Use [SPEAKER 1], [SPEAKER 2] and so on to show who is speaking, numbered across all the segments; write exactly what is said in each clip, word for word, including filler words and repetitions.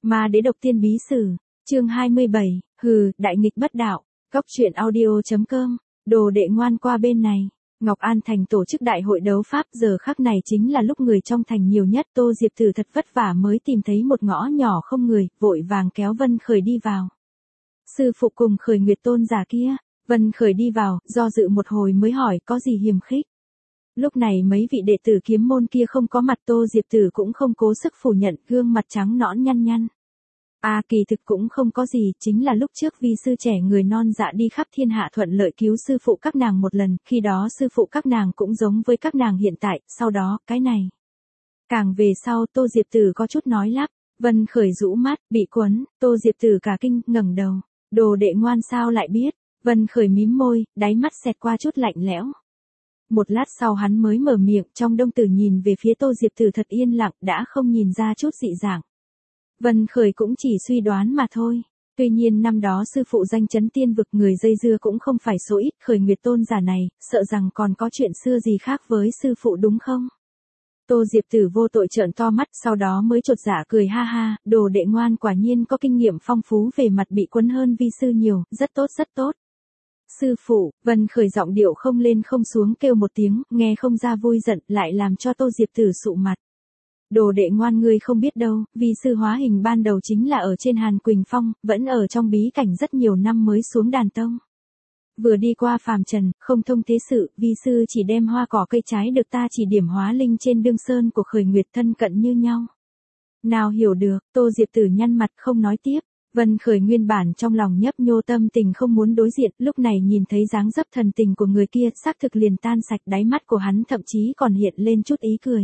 [SPEAKER 1] Ma đế độc tiên bí sử, chương hai mươi bảy, hừ, đại nghịch bất đạo, cóc truyện audio.com, đồ đệ ngoan qua bên này. Ngọc An Thành tổ chức đại hội đấu pháp, giờ khắc này chính là lúc người trong thành nhiều nhất. Tô Diệp Tử thật vất vả mới tìm thấy một ngõ nhỏ không người, vội vàng kéo Vân Khởi đi vào. Sư phụ cùng Khởi Nguyệt tôn giả kia. Vân Khởi đi vào, do dự một hồi mới hỏi có gì hiềm khích. Lúc này mấy vị đệ tử kiếm môn kia không có mặt, Tô Diệp Tử cũng không cố sức phủ nhận, gương mặt trắng nõn nhăn nhăn. À kỳ thực cũng không có gì, chính là lúc trước vi sư trẻ người non dạ đi khắp thiên hạ thuận lợi cứu sư phụ các nàng một lần, khi đó sư phụ các nàng cũng giống với các nàng hiện tại, sau đó, cái này. Càng về sau Tô Diệp Tử có chút nói lắp, Vân Khởi rũ mắt, bị quấn, Tô Diệp Tử cả kinh, ngẩng đầu, đồ đệ ngoan sao lại biết, Vân Khởi mím môi, đáy mắt xẹt qua chút lạnh lẽo. Một lát sau hắn mới mở miệng, trong đông tử nhìn về phía Tô Diệp Tử thật yên lặng, đã không nhìn ra chút dị dạng. Vân Khởi cũng chỉ suy đoán mà thôi. Tuy nhiên năm đó sư phụ danh chấn tiên vực, người dây dưa cũng không phải số ít, Khởi Nguyệt tôn giả này, sợ rằng còn có chuyện xưa gì khác với sư phụ đúng không? Tô Diệp Tử vô tội trợn to mắt, sau đó mới chột dạ cười ha ha, đồ đệ ngoan quả nhiên có kinh nghiệm phong phú về mặt bị quấn hơn vi sư nhiều, rất tốt rất tốt. Sư phụ, Vân Khởi giọng điệu không lên không xuống kêu một tiếng, nghe không ra vui giận, lại làm cho Tô Diệp Tử sụ mặt. Đồ đệ ngoan ngươi không biết đâu, vi sư hóa hình ban đầu chính là ở trên Hàn Quỳnh Phong, vẫn ở trong bí cảnh rất nhiều năm mới xuống đàn tông. Vừa đi qua phàm trần, không thông thế sự, vi sư chỉ đem hoa cỏ cây trái được ta chỉ điểm hóa linh trên đương sơn của Khởi Nguyệt thân cận như nhau. Nào hiểu được, Tô Diệp Tử nhăn mặt không nói tiếp. Vân Khởi nguyên bản trong lòng nhấp nhô tâm tình không muốn đối diện, lúc này nhìn thấy dáng dấp thần tình của người kia, xác thực liền tan sạch, đáy mắt của hắn thậm chí còn hiện lên chút ý cười.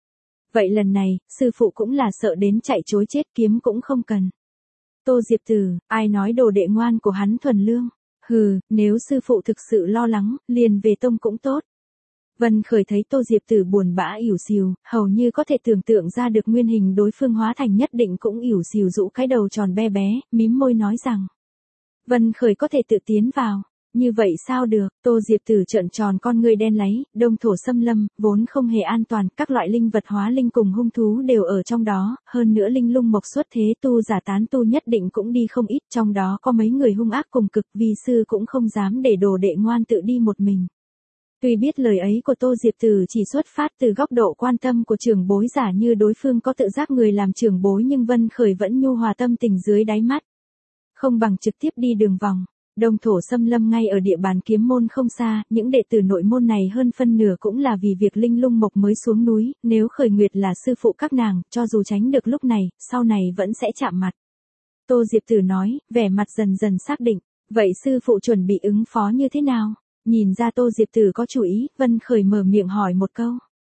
[SPEAKER 1] Vậy lần này, sư phụ cũng là sợ đến chạy chối chết, kiếm cũng không cần. Tô Diệp Tử, ai nói đồ đệ ngoan của hắn thuần lương? Hừ, nếu sư phụ thực sự lo lắng, liền về tông cũng tốt. Vân Khởi thấy Tô Diệp Tử buồn bã ỉu xìu, hầu như có thể tưởng tượng ra được nguyên hình đối phương hóa thành, nhất định cũng ỉu xìu rũ cái đầu tròn be bé, mím môi nói rằng. Vân Khởi có thể tự tiến vào, như vậy sao được? Tô Diệp Tử trợn tròn con ngươi đen láy, đông thổ xâm lâm, vốn không hề an toàn, các loại linh vật hóa linh cùng hung thú đều ở trong đó, hơn nữa linh lung mộc xuất thế, tu giả tán tu nhất định cũng đi không ít, trong đó có mấy người hung ác cùng cực, vi sư cũng không dám để đồ đệ ngoan tự đi một mình. Tuy biết lời ấy của Tô Diệp Tử chỉ xuất phát từ góc độ quan tâm của trưởng bối, giả như đối phương có tự giác người làm trưởng bối, nhưng Vân Khởi vẫn nhu hòa tâm tình dưới đáy mắt. Không bằng trực tiếp đi đường vòng. Đông thổ xâm lâm ngay ở địa bàn kiếm môn không xa, những đệ tử nội môn này hơn phân nửa cũng là vì việc linh lung mộc mới xuống núi, nếu Khởi Nguyệt là sư phụ các nàng, cho dù tránh được lúc này, sau này vẫn sẽ chạm mặt. Tô Diệp Tử nói, vẻ mặt dần dần xác định, vậy sư phụ chuẩn bị ứng phó như thế nào? Nhìn ra Tô Diệp Tử có chủ ý, Vân Khởi mở miệng hỏi một câu.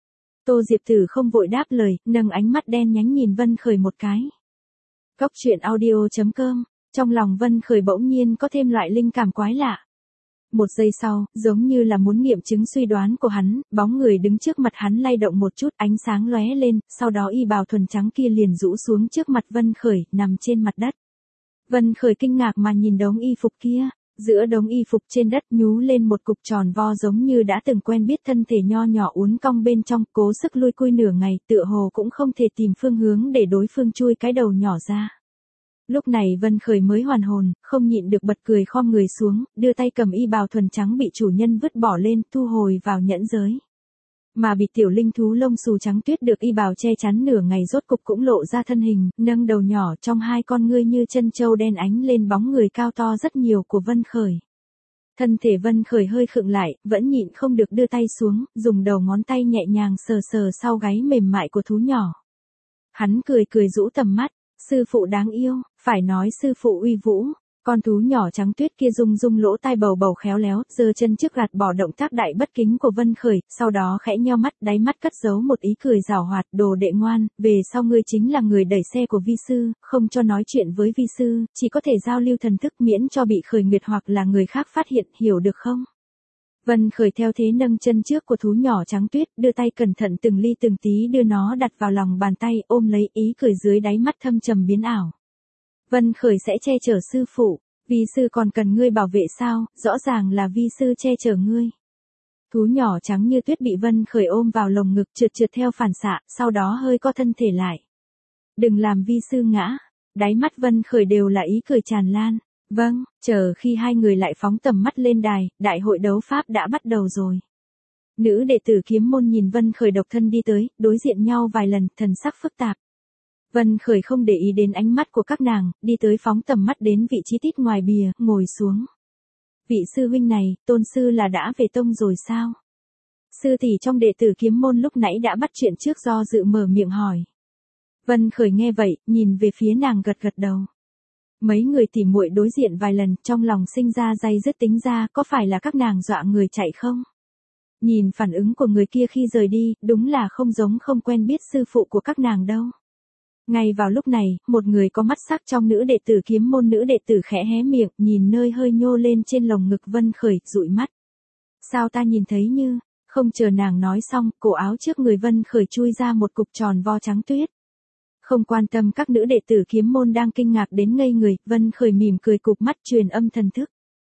[SPEAKER 1] Tô Diệp Tử không vội đáp lời, nâng ánh mắt đen nhánh nhìn Vân Khởi một cái. Cóc truyện audio.com, trong lòng Vân Khởi bỗng nhiên có thêm loại linh cảm quái lạ. Một giây sau, giống như là muốn nghiệm chứng suy đoán của hắn, bóng người đứng trước mặt hắn lay động một chút, ánh sáng lóe lên, sau đó y bào thuần trắng kia liền rũ xuống trước mặt Vân Khởi, nằm trên mặt đất. Vân Khởi kinh ngạc mà nhìn đống y phục kia. Giữa đống y phục trên đất nhú lên một cục tròn vo giống như đã từng quen biết, thân thể nho nhỏ uốn cong bên trong, cố sức lui cui nửa ngày, tựa hồ cũng không thể tìm phương hướng để đối phương chui cái đầu nhỏ ra. Lúc này Vân Khởi mới hoàn hồn, không nhịn được bật cười, khom người xuống, đưa tay cầm y bào thuần trắng bị chủ nhân vứt bỏ lên, thu hồi vào nhẫn giới. Mà bị tiểu linh thú lông xù trắng tuyết được y bào che chắn nửa ngày rốt cục cũng lộ ra thân hình, nâng đầu nhỏ trong hai con ngươi như chân châu đen ánh lên bóng người cao to rất nhiều của Vân Khởi. Thân thể Vân Khởi hơi khựng lại, vẫn nhịn không được đưa tay xuống, dùng đầu ngón tay nhẹ nhàng sờ sờ sau gáy mềm mại của thú nhỏ. Hắn cười cười rũ tầm mắt, sư phụ đáng yêu, phải nói sư phụ uy vũ. Con thú nhỏ trắng tuyết kia rung rung lỗ tai bầu bầu khéo léo, giơ chân trước gạt bỏ động tác đại bất kính của Vân Khởi, sau đó khẽ nheo mắt, đáy mắt cất giấu một ý cười giảo hoạt, đồ đệ ngoan, về sau ngươi chính là người đẩy xe của vi sư, không cho nói chuyện với vi sư, chỉ có thể giao lưu thần thức miễn cho bị Khởi Nguyệt hoặc là người khác phát hiện, hiểu được không? Vân Khởi theo thế nâng chân trước của thú nhỏ trắng tuyết, đưa tay cẩn thận từng ly từng tí đưa nó đặt vào lòng bàn tay, ôm lấy, ý cười dưới đáy mắt thâm trầm biến ảo. Vân Khởi sẽ che chở sư phụ, vi sư còn cần ngươi bảo vệ sao, rõ ràng là vi sư che chở ngươi. Thú nhỏ trắng như tuyết bị Vân Khởi ôm vào lồng ngực, trượt trượt theo phản xạ, sau đó hơi co thân thể lại. Đừng làm vi sư ngã. Đáy mắt Vân Khởi đều là ý cười tràn lan. Vâng, chờ khi hai người lại phóng tầm mắt lên đài, đại hội đấu pháp đã bắt đầu rồi. Nữ đệ tử kiếm môn nhìn Vân Khởi độc thân đi tới, đối diện nhau vài lần, thần sắc phức tạp. Vân Khởi không để ý đến ánh mắt của các nàng, đi tới phóng tầm mắt đến vị trí tít ngoài bìa, ngồi xuống. Vị sư huynh này, tôn sư là đã về tông rồi sao? Sư tỷ trong đệ tử kiếm môn lúc nãy đã bắt chuyện trước do dự mở miệng hỏi. Vân Khởi nghe vậy, nhìn về phía nàng gật gật đầu. Mấy người tỉ muội đối diện vài lần, trong lòng sinh ra day dứt tính ra có phải là các nàng dọa người chạy không? Nhìn phản ứng của người kia khi rời đi, đúng là không giống không quen biết sư phụ của các nàng đâu. Ngay vào lúc này, một người có mắt sắc trong nữ đệ tử kiếm môn nữ đệ tử khẽ hé miệng, nhìn nơi hơi nhô lên trên lồng ngực Vân Khởi, dụi mắt. Sao ta nhìn thấy như, không chờ nàng nói xong, cổ áo trước người Vân Khởi chui ra một cục tròn vo trắng tuyết. Không quan tâm các nữ đệ tử kiếm môn đang kinh ngạc đến ngây người, Vân Khởi mỉm cười cụp mắt truyền âm thần thức.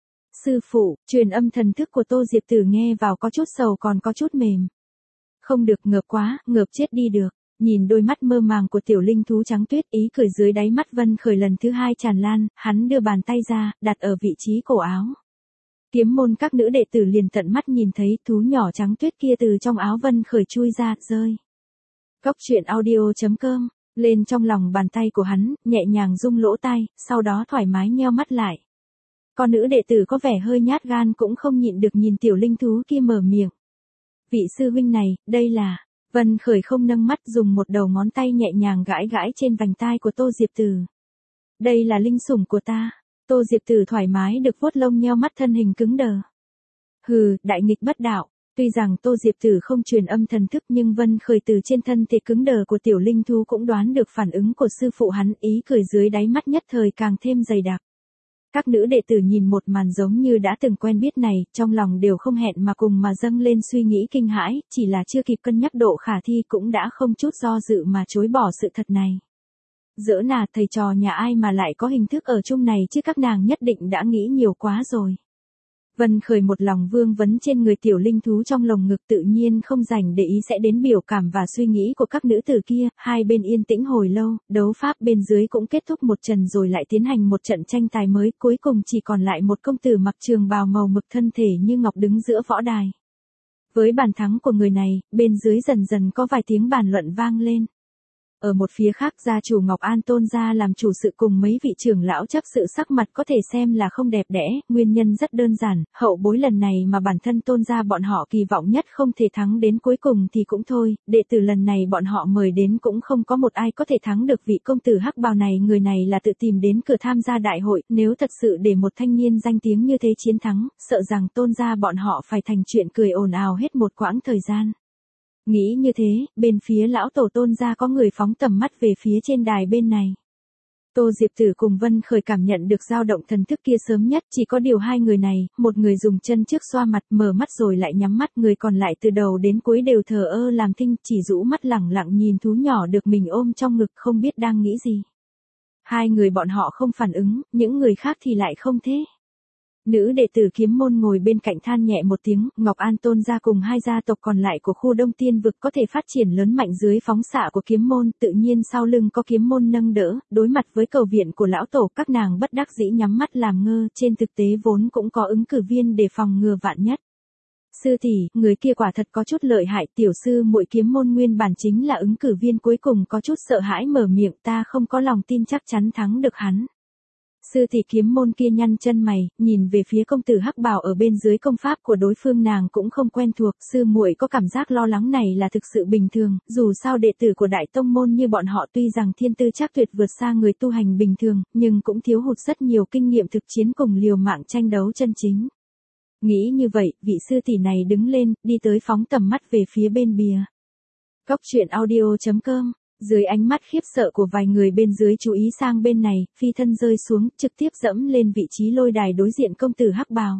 [SPEAKER 1] Sư phụ, truyền âm thần thức của Tô Diệp Tử nghe vào có chút sầu còn có chút mềm. Không được, ngợp quá, ngợp chết đi được. Nhìn đôi mắt mơ màng của tiểu linh thú trắng tuyết, ý cười dưới đáy mắt Vân Khởi lần thứ hai tràn lan, hắn đưa bàn tay ra, đặt ở vị trí cổ áo. Kiếm môn các nữ đệ tử liền tận mắt nhìn thấy thú nhỏ trắng tuyết kia từ trong áo Vân Khởi chui ra, rơi. Cốc truyện audio chấm com, lên trong lòng bàn tay của hắn, nhẹ nhàng rung lỗ tai, sau đó thoải mái nheo mắt lại. Con nữ đệ tử có vẻ hơi nhát gan cũng không nhịn được nhìn tiểu linh thú kia mở miệng. Vị sư huynh này, đây là... Vân Khởi không nâng mắt, dùng một đầu ngón tay nhẹ nhàng gãi gãi trên vành tai của Tô Diệp Tử. Đây là linh sủng của ta. Tô Diệp Tử thoải mái được vuốt lông nheo mắt, thân hình cứng đờ. Hừ, đại nghịch bất đạo. Tuy rằng Tô Diệp Tử không truyền âm thần thức nhưng Vân Khởi từ trên thân thể cứng đờ của tiểu linh thú cũng đoán được phản ứng của sư phụ hắn, ý cười dưới đáy mắt nhất thời càng thêm dày đặc. Các nữ đệ tử nhìn một màn giống như đã từng quen biết này, trong lòng đều không hẹn mà cùng mà dâng lên suy nghĩ kinh hãi, chỉ là chưa kịp cân nhắc độ khả thi cũng đã không chút do dự mà chối bỏ sự thật này. Giỡn à, thầy trò nhà ai mà lại có hình thức ở chung này chứ, các nàng nhất định đã nghĩ nhiều quá rồi. Vân Khởi một lòng vương vấn trên người tiểu linh thú trong lồng ngực, tự nhiên không dành để ý sẽ đến biểu cảm và suy nghĩ của các nữ tử kia, hai bên yên tĩnh hồi lâu, đấu pháp bên dưới cũng kết thúc một trận rồi lại tiến hành một trận tranh tài mới, cuối cùng chỉ còn lại một công tử mặc trường bào màu mực thân thể như ngọc đứng giữa võ đài. Với bàn thắng của người này, bên dưới dần dần có vài tiếng bàn luận vang lên. Ở một phía khác, gia chủ Ngọc An Tôn gia làm chủ sự cùng mấy vị trưởng lão chấp sự sắc mặt có thể xem là không đẹp đẽ, nguyên nhân rất đơn giản, hậu bối lần này mà bản thân Tôn gia bọn họ kỳ vọng nhất không thể thắng đến cuối cùng thì cũng thôi, đệ tử lần này bọn họ mời đến cũng không có một ai có thể thắng được vị công tử hắc bào này, người này là tự tìm đến cửa tham gia đại hội, nếu thật sự để một thanh niên danh tiếng như thế chiến thắng, sợ rằng Tôn gia bọn họ phải thành chuyện cười ồn ào hết một quãng thời gian. Nghĩ như thế, bên phía lão tổ Tôn gia có người phóng tầm mắt về phía trên đài bên này. Tô Diệp Tử cùng Vân Khởi cảm nhận được dao động thần thức kia sớm nhất, chỉ có điều hai người này, một người dùng chân trước xoa mặt mở mắt rồi lại nhắm mắt, người còn lại từ đầu đến cuối đều thờ ơ làm thinh, chỉ rũ mắt lẳng lặng nhìn thú nhỏ được mình ôm trong ngực không biết đang nghĩ gì. Hai người bọn họ không phản ứng, những người khác thì lại không thế. Nữ đệ tử kiếm môn ngồi bên cạnh than nhẹ một tiếng, Ngọc An Tôn gia cùng hai gia tộc còn lại của khu Đông Tiên vực có thể phát triển lớn mạnh dưới phóng xạ của kiếm môn, tự nhiên sau lưng có kiếm môn nâng đỡ, đối mặt với cầu viện của lão tổ các nàng bất đắc dĩ nhắm mắt làm ngơ, trên thực tế vốn cũng có ứng cử viên để phòng ngừa vạn nhất. Sư tỷ, người kia quả thật có chút lợi hại, tiểu sư muội kiếm môn nguyên bản chính là ứng cử viên cuối cùng có chút sợ hãi mở miệng, ta không có lòng tin chắc chắn thắng được hắn. Sư tỷ kiếm môn kia nhăn chân mày, nhìn về phía công tử hắc bào ở bên dưới, công pháp của đối phương nàng cũng không quen thuộc, sư muội có cảm giác lo lắng này là thực sự bình thường, dù sao đệ tử của đại tông môn như bọn họ tuy rằng thiên tư chắc tuyệt vượt xa người tu hành bình thường, nhưng cũng thiếu hụt rất nhiều kinh nghiệm thực chiến cùng liều mạng tranh đấu chân chính. Nghĩ như vậy, vị sư tỷ này đứng lên, đi tới phóng tầm mắt về phía bên bìa. Cốc truyện audio chấm com. Dưới ánh mắt khiếp sợ của vài người bên dưới chú ý sang bên này, phi thân rơi xuống, trực tiếp dẫm lên vị trí lôi đài đối diện công tử hắc bào.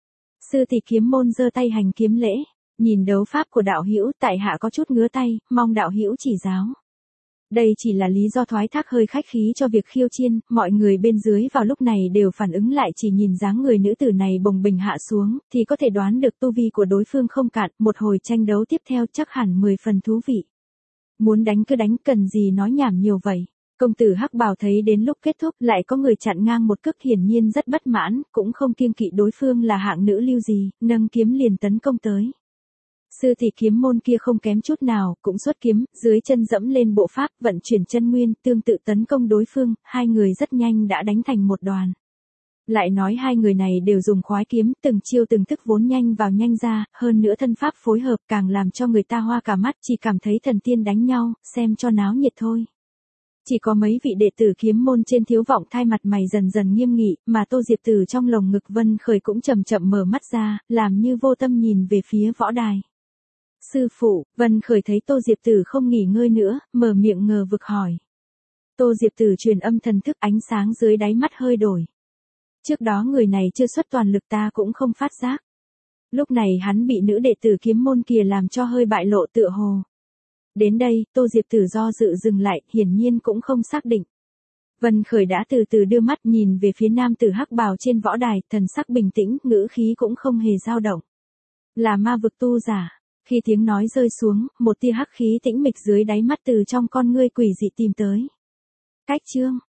[SPEAKER 1] Sư tỷ kiếm môn giơ tay hành kiếm lễ, nhìn đấu pháp của đạo hữu, tại hạ có chút ngứa tay, mong đạo hữu chỉ giáo. Đây chỉ là lý do thoái thác hơi khách khí cho việc khiêu chiên, mọi người bên dưới vào lúc này đều phản ứng lại, chỉ nhìn dáng người nữ tử này bồng bềnh hạ xuống, thì có thể đoán được tu vi của đối phương không cạn, một hồi tranh đấu tiếp theo chắc hẳn mười phần thú vị. Muốn đánh cứ đánh, cần gì nói nhảm nhiều vậy. Công tử hắc bào thấy đến lúc kết thúc lại có người chặn ngang một cước, hiển nhiên rất bất mãn, cũng không kiêng kỵ đối phương là hạng nữ lưu gì, nâng kiếm liền tấn công tới. Sư tỷ kiếm môn kia không kém chút nào, cũng xuất kiếm, dưới chân dẫm lên bộ pháp, vận chuyển chân nguyên, tương tự tấn công đối phương, hai người rất nhanh đã đánh thành một đoàn. Lại nói hai người này đều dùng khoái kiếm, từng chiêu từng thức vốn nhanh vào nhanh ra, hơn nữa thân pháp phối hợp càng làm cho người ta hoa cả mắt, chỉ cảm thấy thần tiên đánh nhau, xem cho náo nhiệt thôi. Chỉ có mấy vị đệ tử kiếm môn trên thiếu vọng thai mặt mày dần dần nghiêm nghị, mà Tô Diệp Tử trong lồng ngực Vân Khởi cũng chậm chậm mở mắt ra, làm như vô tâm nhìn về phía võ đài. Sư phụ, Vân Khởi thấy Tô Diệp Tử không nghỉ ngơi nữa, mở miệng ngờ vực hỏi. Tô Diệp Tử truyền âm thần thức, ánh sáng dưới đáy mắt hơi đổi. Trước đó người này chưa xuất toàn lực ta cũng không phát giác. Lúc này hắn bị nữ đệ tử kiếm môn kia làm cho hơi bại lộ tựa hồ. Đến đây, Tô Diệp Tử do dự dừng lại, hiển nhiên cũng không xác định. Vân Khởi đã từ từ đưa mắt nhìn về phía nam tử hắc bào trên võ đài, thần sắc bình tĩnh, ngữ khí cũng không hề dao động. Là ma vực tu giả. Khi tiếng nói rơi xuống, một tia hắc khí tĩnh mịch dưới đáy mắt từ trong con ngươi quỷ dị tìm tới. Cách chương